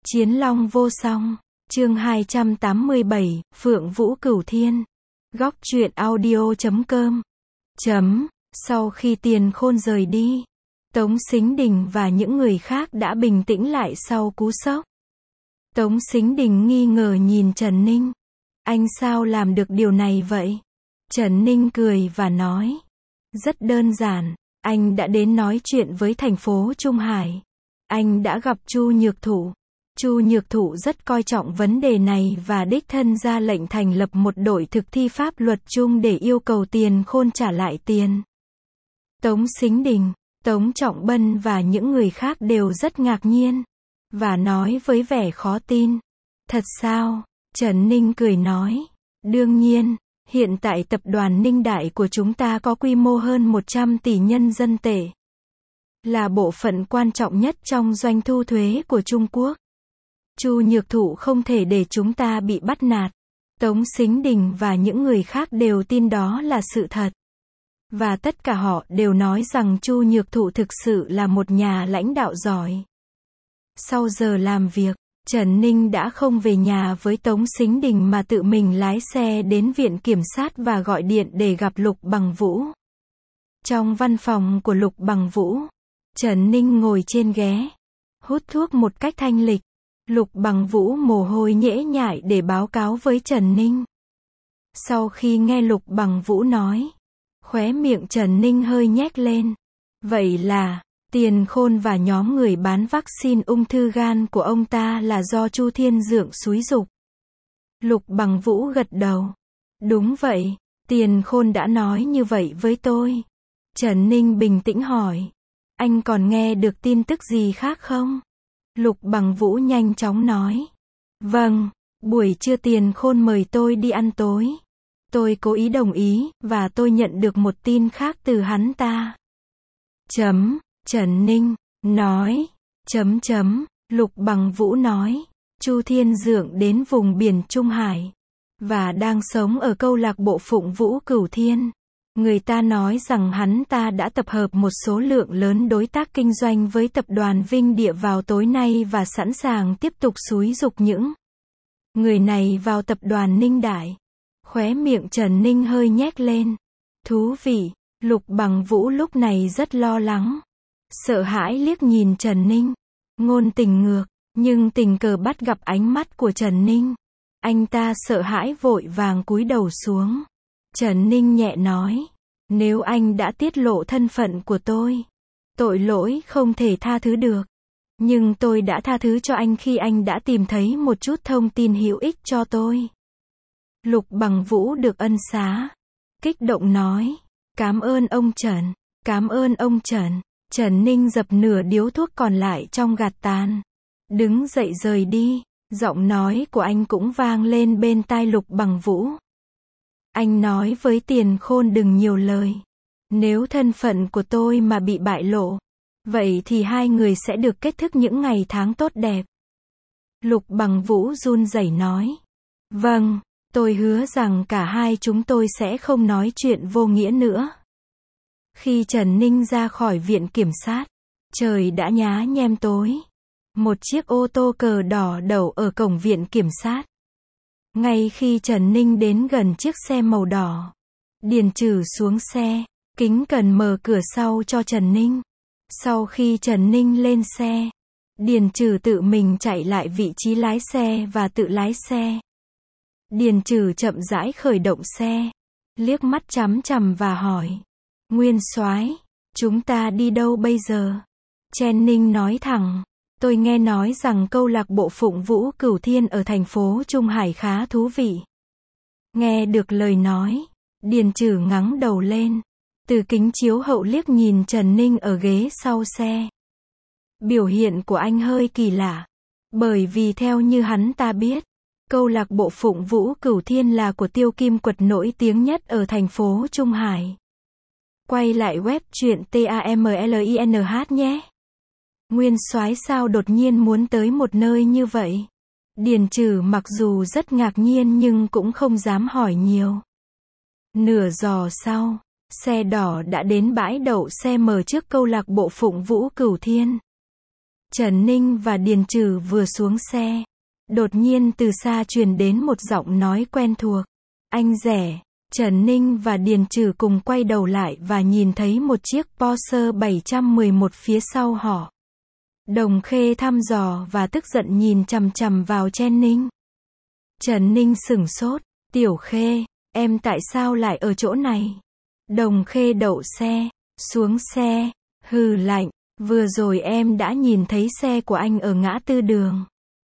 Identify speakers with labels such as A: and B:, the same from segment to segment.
A: Chiến long vô song. Chương 287, Phượng Vũ Cửu Thiên. Góc truyện audio.com. Sau khi Tiền Khôn rời đi, Tống Sính Đình và những người khác đã bình tĩnh lại sau cú sốc. Tống Sính Đình nghi ngờ nhìn Trần Ninh. Anh sao làm được điều này vậy? Trần Ninh cười và nói. Rất đơn giản, anh đã đến nói chuyện với thành phố Trung Hải. Anh đã gặp Chu Nhược Thụ. Chu Nhược Thụ rất coi trọng vấn đề này và đích thân ra lệnh thành lập một đội thực thi pháp luật chung để yêu cầu Tiền Khôn trả lại tiền. Tống Sính Đình, Tống Trọng Bân và những người khác đều rất ngạc nhiên, và nói với vẻ khó tin. Thật sao? Trần Ninh cười nói. Đương nhiên, hiện tại tập đoàn Ninh Đại của chúng ta có quy mô hơn 100 tỷ nhân dân tệ. Là bộ phận quan trọng nhất trong doanh thu thuế của Trung Quốc. Chu Nhược Thụ không thể để chúng ta bị bắt nạt. Tống Sính Đình và những người khác đều tin đó là sự thật. Và tất cả họ đều nói rằng Chu Nhược Thụ thực sự là một nhà lãnh đạo giỏi. Sau giờ làm việc, Trần Ninh đã không về nhà với Tống Sính Đình mà tự mình lái xe đến viện kiểm sát và gọi điện để gặp Lục Bằng Vũ. Trong văn phòng của Lục Bằng Vũ, Trần Ninh ngồi trên ghế, hút thuốc một cách thanh lịch. Lục Bằng Vũ mồ hôi nhễ nhại để báo cáo với Trần Ninh. Sau khi nghe Lục Bằng Vũ nói, khóe miệng Trần Ninh hơi nhếch lên. Vậy là, Tiền Khôn và nhóm người bán vaccine ung thư gan của ông ta là do Chu Thiên Dượng xúi giục. Lục Bằng Vũ gật đầu. Đúng vậy, Tiền Khôn đã nói như vậy với tôi. Trần Ninh bình tĩnh hỏi. Anh còn nghe được tin tức gì khác không? Lục Bằng Vũ nhanh chóng nói. Vâng, buổi trưa Tiền Khôn mời tôi đi ăn tối. Tôi cố ý đồng ý, và tôi nhận được một tin khác từ hắn ta. Trần Ninh nói. Lục Bằng Vũ nói. Chu Thiên Dượng đến vùng biển Trung Hải, và đang sống ở câu lạc bộ Phượng Vũ Cửu Thiên. Người ta nói rằng hắn ta đã tập hợp một số lượng lớn đối tác kinh doanh với tập đoàn Vinh Địa vào tối nay và sẵn sàng tiếp tục xúi giục những người này vào tập đoàn Ninh Đại. Khóe miệng Trần Ninh hơi nhếch lên. Thú vị. Lục Bằng Vũ lúc này rất lo lắng, sợ hãi liếc nhìn Trần Ninh. Ngôn Tình ngược, nhưng tình cờ bắt gặp ánh mắt của Trần Ninh. Anh ta sợ hãi vội vàng cúi đầu xuống. Trần Ninh nhẹ nói. Nếu anh đã tiết lộ thân phận của tôi, tội lỗi không thể tha thứ được. Nhưng tôi đã tha thứ cho anh khi anh đã tìm thấy một chút thông tin hữu ích cho tôi. Lục Bằng Vũ được ân xá. Kích động nói. Cảm ơn ông Trần. Cảm ơn ông Trần. Trần Ninh dập nửa điếu thuốc còn lại trong gạt tàn. Đứng dậy rời đi. Giọng nói của anh cũng vang lên bên tai Lục Bằng Vũ. Anh nói với Tiền Khôn đừng nhiều lời. Nếu thân phận của tôi mà bị bại lộ, vậy thì hai người sẽ được kết thúc những ngày tháng tốt đẹp. Lục Bằng Vũ run rẩy nói. Vâng, tôi hứa rằng cả hai chúng tôi sẽ không nói chuyện vô nghĩa nữa. Khi Trần Ninh ra khỏi viện kiểm sát, trời đã nhá nhem tối. Một chiếc ô tô cờ đỏ đậu ở cổng viện kiểm sát. Ngay khi Trần Ninh đến gần chiếc xe màu đỏ, Điền Trừ xuống xe, kính cẩn mở cửa sau cho Trần Ninh. Sau khi Trần Ninh lên xe, Điền Trừ tự mình chạy lại vị trí lái xe và tự lái xe. Điền Trừ chậm rãi khởi động xe, liếc mắt chằm chằm và hỏi. Nguyên soái, chúng ta đi đâu bây giờ? Trần Ninh nói thẳng. Tôi nghe nói rằng câu lạc bộ Phượng Vũ Cửu Thiên ở thành phố Trung Hải khá thú vị. Nghe được lời nói, Điền Trừ ngẩng đầu lên, từ kính chiếu hậu liếc nhìn Trần Ninh ở ghế sau xe. Biểu hiện của anh hơi kỳ lạ, bởi vì theo như hắn ta biết, câu lạc bộ Phượng Vũ Cửu Thiên là của Tiêu Kim Quật nổi tiếng nhất ở thành phố Trung Hải. Quay lại web truyện TAMLINH nhé. Nguyên soái sao đột nhiên muốn tới một nơi như vậy? Điền Trừ mặc dù rất ngạc nhiên nhưng cũng không dám hỏi nhiều. Nửa giờ sau, xe đỏ đã đến bãi đậu xe mở trước câu lạc bộ Phượng Vũ Cửu Thiên. Trần Ninh và Điền Trừ vừa xuống xe. Đột nhiên từ xa truyền đến một giọng nói quen thuộc. Anh rẻ. Trần Ninh và Điền Trừ cùng quay đầu lại và nhìn thấy một chiếc Porsche 711 phía sau họ. Đồng Khê thăm dò và tức giận nhìn chằm chằm vào Trần Ninh. Trần Ninh sửng sốt. Tiểu Khê, em tại sao lại ở chỗ này? Đồng Khê đậu xe, xuống xe, hừ lạnh. Vừa rồi em đã nhìn thấy xe của anh ở ngã tư đường.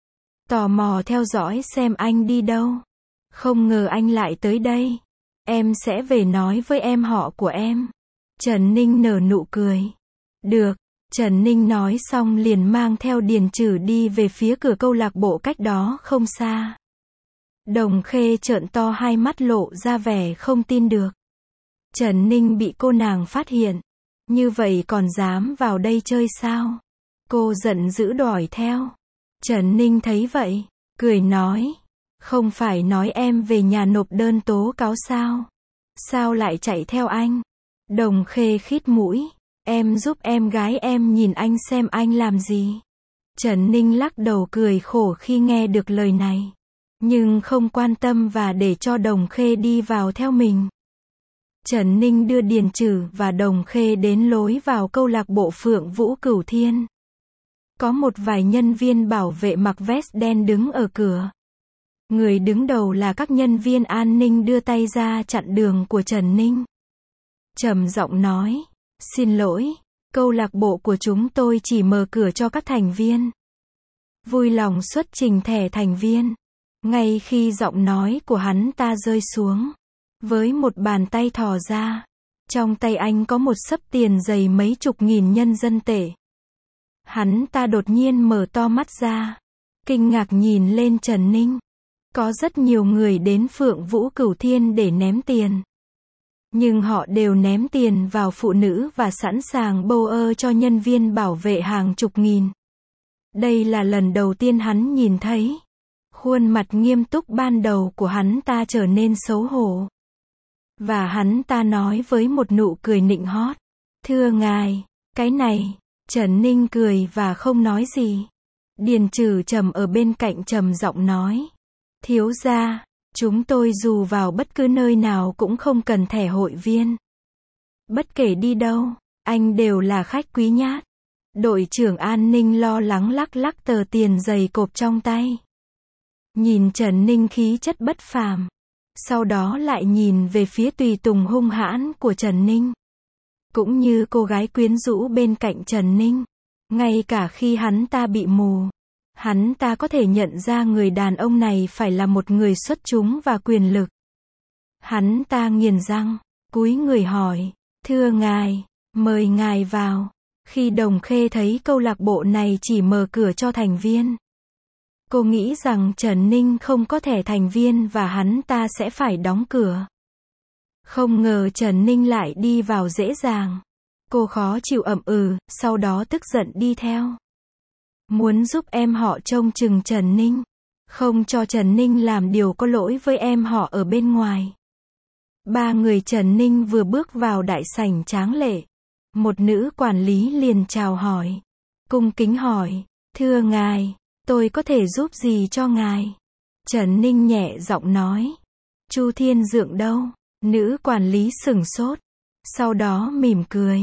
A: Tò mò theo dõi xem anh đi đâu. Không ngờ anh lại tới đây. Em sẽ về nói với em họ của em. Trần Ninh nở nụ cười. Được. Trần Ninh nói xong liền mang theo Điền Trừ đi về phía cửa câu lạc bộ cách đó không xa. Đồng Khê trợn to hai mắt lộ ra vẻ không tin được. Trần Ninh bị cô nàng phát hiện. Như vậy còn dám vào đây chơi sao? Cô giận dữ đuổi theo. Trần Ninh thấy vậy, cười nói. Không phải nói em về nhà nộp đơn tố cáo sao? Sao lại chạy theo anh? Đồng Khê khít mũi. Em giúp em gái em nhìn anh xem anh làm gì. Trần Ninh lắc đầu cười khổ khi nghe được lời này. Nhưng không quan tâm và để cho Đồng Khê đi vào theo mình. Trần Ninh đưa Điền Trừ và Đồng Khê đến lối vào câu lạc bộ Phượng Vũ Cửu Thiên. Có một vài nhân viên bảo vệ mặc vest đen đứng ở cửa. Người đứng đầu là các nhân viên an ninh đưa tay ra chặn đường của Trần Ninh. Trầm giọng nói, xin lỗi, câu lạc bộ của chúng tôi chỉ mở cửa cho các thành viên. Vui lòng xuất trình thẻ thành viên. Ngay khi giọng nói của hắn ta rơi xuống, với một bàn tay thò ra, trong tay anh có một xấp tiền dày mấy chục nghìn nhân dân tệ. Hắn ta đột nhiên mở to mắt ra, kinh ngạc nhìn lên Trần Ninh. Có rất nhiều người đến Phượng Vũ Cửu Thiên để ném tiền. Nhưng họ đều ném tiền vào phụ nữ và sẵn sàng bâu ơ cho nhân viên bảo vệ hàng chục nghìn. Đây là lần đầu tiên hắn nhìn thấy. Khuôn mặt nghiêm túc ban đầu của hắn ta trở nên xấu hổ. Và hắn ta nói với một nụ cười nịnh hót. Thưa ngài, cái này. Trần Ninh cười và không nói gì. Điền Trừ trầm ở bên cạnh trầm giọng nói. Thiếu gia, chúng tôi dù vào bất cứ nơi nào cũng không cần thẻ hội viên. Bất kể đi đâu, anh đều là khách quý nhát. Đội trưởng an ninh lo lắng lắc lắc tờ tiền dày cộp trong tay. Nhìn Trần Ninh khí chất bất phàm. Sau đó lại nhìn về phía tùy tùng hung hãn của Trần Ninh. Cũng như cô gái quyến rũ bên cạnh Trần Ninh. Ngay cả khi hắn ta bị mù, hắn ta có thể nhận ra người đàn ông này phải là một người xuất chúng và quyền lực. Hắn ta nghiền răng, cúi người hỏi, thưa ngài, mời ngài vào. Khi Đồng Khê thấy câu lạc bộ này chỉ mở cửa cho thành viên, cô nghĩ rằng Trần Ninh không có thẻ thành viên và hắn ta sẽ phải đóng cửa. Không ngờ Trần Ninh lại đi vào dễ dàng. Cô khó chịu ậm sau đó tức giận đi theo. Muốn giúp em họ trông chừng Trần Ninh. Không cho Trần Ninh làm điều có lỗi với em họ ở bên ngoài. Ba người Trần Ninh vừa bước vào đại sảnh tráng lệ. Một nữ quản lý liền chào hỏi. Cung kính hỏi, thưa ngài, tôi có thể giúp gì cho ngài? Trần Ninh nhẹ giọng nói. Chu Thiên Dượng đâu? Nữ quản lý sửng sốt. Sau đó mỉm cười.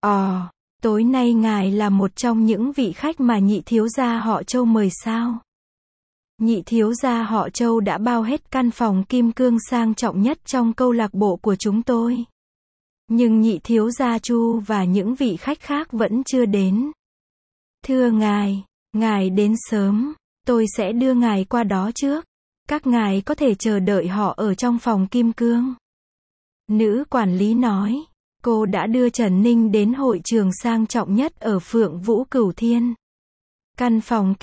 A: Tối nay ngài là một trong những vị khách mà nhị thiếu gia họ Châu mời sao? Nhị thiếu gia họ Châu đã bao hết căn phòng kim cương sang trọng nhất trong câu lạc bộ của chúng tôi. Nhưng nhị thiếu gia Chu và những vị khách khác vẫn chưa đến. Thưa ngài đến sớm, tôi sẽ đưa ngài qua đó trước. Các ngài có thể chờ đợi họ ở trong phòng kim cương. Nữ quản lý nói, cô đã đưa Trần Ninh đến hội trường sang trọng nhất ở Phượng Vũ Cửu Thiên. Căn phòng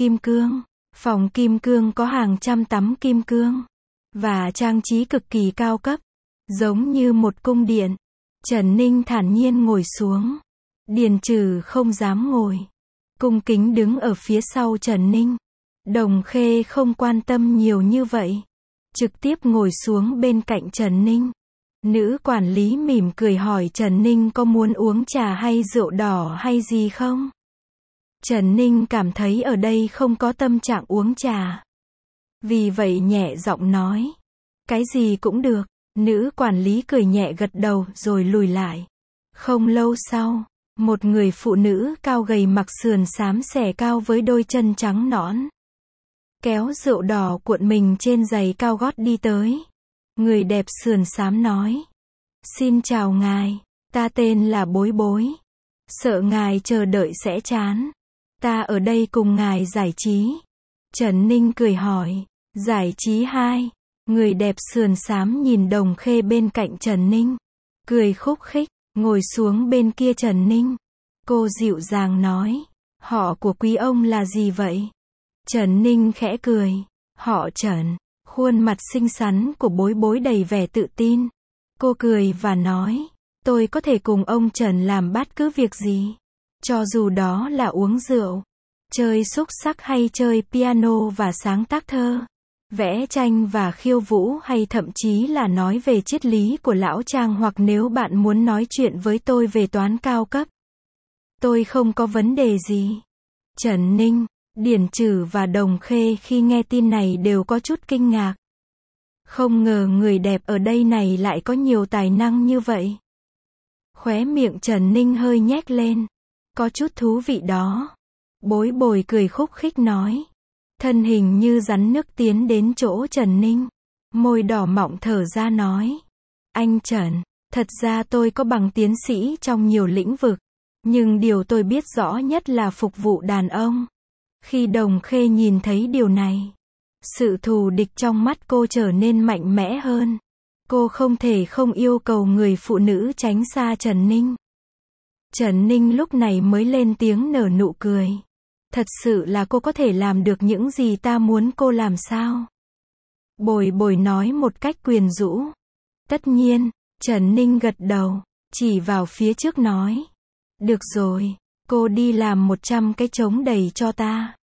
A: kim cương có hàng trăm tấm kim cương, và trang trí cực kỳ cao cấp, giống như một cung điện. Trần Ninh thản nhiên ngồi xuống. Điền Trừ không dám ngồi, cung kính đứng ở phía sau Trần Ninh. Đồng Khê không quan tâm nhiều như vậy, trực tiếp ngồi xuống bên cạnh Trần Ninh. Nữ quản lý mỉm cười hỏi Trần Ninh có muốn uống trà hay rượu đỏ hay gì không? Trần Ninh cảm thấy ở đây không có tâm trạng uống trà. Vì vậy nhẹ giọng nói. Cái gì cũng được. Nữ quản lý cười nhẹ gật đầu rồi lùi lại. Không lâu sau, một người phụ nữ cao gầy mặc sườn xám xẻ cao với đôi chân trắng nõn. Kéo rượu đỏ cuộn mình trên giày cao gót đi tới. Người đẹp sườn xám nói. Xin chào ngài, ta tên là Bối Bối. Sợ ngài chờ đợi sẽ chán. Ta ở đây cùng ngài giải trí. Trần Ninh cười hỏi. Giải trí 2. Người đẹp sườn xám nhìn Đồng Khê bên cạnh Trần Ninh. Cười khúc khích, ngồi xuống bên kia Trần Ninh. Cô dịu dàng nói. Họ của quý ông là gì vậy? Trần Ninh khẽ cười. Họ Trần. Khuôn mặt xinh xắn của Bối Bối đầy vẻ tự tin. Cô cười và nói. Tôi có thể cùng ông Trần làm bất cứ việc gì. Cho dù đó là uống rượu, chơi xúc xắc hay chơi piano và sáng tác thơ, vẽ tranh và khiêu vũ hay thậm chí là nói về triết lý của lão Trang, hoặc nếu bạn muốn nói chuyện với tôi về toán cao cấp. Tôi không có vấn đề gì. Trần Ninh, Điển Trừ và Đồng Khê khi nghe tin này đều có chút kinh ngạc. Không ngờ người đẹp ở đây này lại có nhiều tài năng như vậy. Khóe miệng Trần Ninh hơi nhếch lên. Có chút thú vị đó. Bối Bối cười khúc khích nói. Thân hình như rắn nước tiến đến chỗ Trần Ninh. Môi đỏ mọng thở ra nói. Anh Trần, thật ra tôi có bằng tiến sĩ trong nhiều lĩnh vực. Nhưng điều tôi biết rõ nhất là phục vụ đàn ông. Khi Đồng Khê nhìn thấy điều này, sự thù địch trong mắt cô trở nên mạnh mẽ hơn. Cô không thể không yêu cầu người phụ nữ tránh xa Trần Ninh. Trần Ninh lúc này mới lên tiếng nở nụ cười. Thật sự là cô có thể làm được những gì ta muốn cô làm sao? Bối Bối nói một cách quyến rũ. Tất nhiên, Trần Ninh gật đầu, chỉ vào phía trước nói. Được rồi, cô đi làm 100 cái trống đầy cho ta.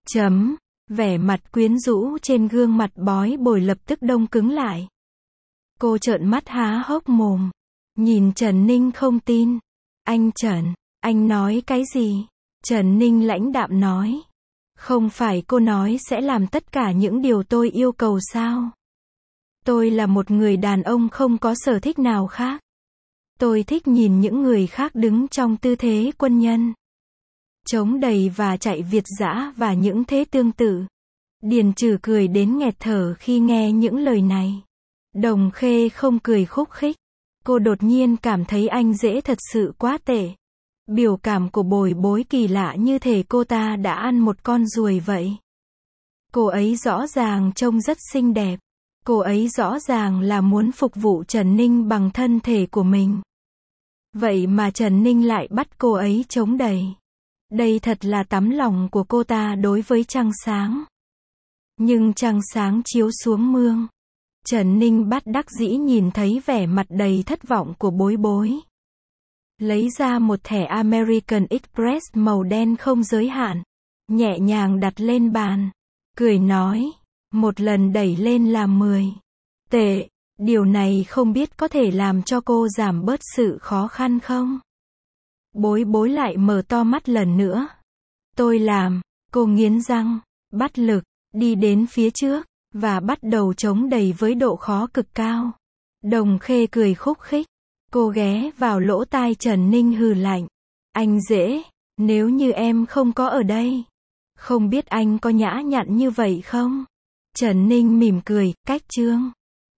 A: Vẻ mặt quyến rũ trên gương mặt Bối Bối lập tức đông cứng lại. Cô trợn mắt há hốc mồm, nhìn Trần Ninh không tin. Anh Trần, anh nói cái gì? Trần Ninh lãnh đạm nói. Không phải cô nói sẽ làm tất cả những điều tôi yêu cầu sao? Tôi là một người đàn ông không có sở thích nào khác. Tôi thích nhìn những người khác đứng trong tư thế quân nhân, chống đầy và chạy việt dã và những thế tương tự. Điền Trừ cười đến nghẹt thở khi nghe những lời này. Đồng Khê không cười khúc khích. Cô đột nhiên cảm thấy anh dễ thật sự quá tệ. Biểu cảm của Bối Bối kỳ lạ như thể cô ta đã ăn một con ruồi vậy. Cô ấy rõ ràng trông rất xinh đẹp. Cô ấy rõ ràng là muốn phục vụ Trần Ninh bằng thân thể của mình. Vậy mà Trần Ninh lại bắt cô ấy chống đầy. Đây thật là tấm lòng của cô ta đối với trăng sáng. Nhưng trăng sáng chiếu xuống mương. Trần Ninh bất đắc dĩ nhìn thấy vẻ mặt đầy thất vọng của Bối Bối. Lấy ra một thẻ American Express màu đen không giới hạn. Nhẹ nhàng đặt lên bàn. Cười nói. Một lần đẩy lên là 10 tệ. Điều này không biết có thể làm cho cô giảm bớt sự khó khăn không? Bối Bối lại mở to mắt lần nữa. Tôi làm. Cô nghiến răng, bắt lực, đi đến phía trước, và bắt đầu chống đầy với độ khó cực cao. Đồng Khê cười khúc khích. Cô ghé vào lỗ tai Trần Ninh hừ lạnh. Anh dễ, nếu như em không có ở đây. Không biết anh có nhã nhặn như vậy không? Trần Ninh mỉm cười, cách chương.